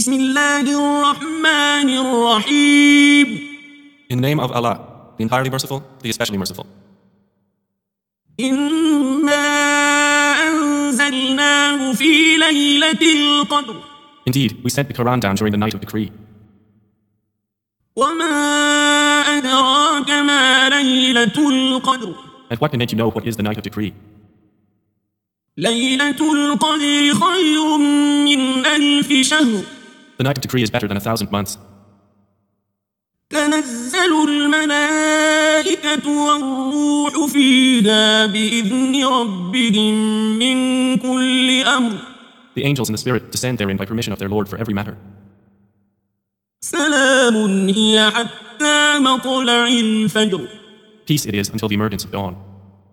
بسم الله الرحمن الرحيم. In the name of Allah, the entirely merciful, the especially merciful. إنا أنزلناه في ليلة القدر. Indeed, we sent the Quran down during the night of decree. وما أدراك ما ليلة القدر. And what can make you know what is the night of decree? ليلة القدر خير من 1000 شهر. The night of decree is better than 1,000 months. تنزل الملائكة والروح فيها بإذن ربهم من كل أمر. The angels and the Spirit descend therein by permission of their Lord for every matter. سلام هي حتى مطلع الفجر. Peace it is until the emergence of dawn.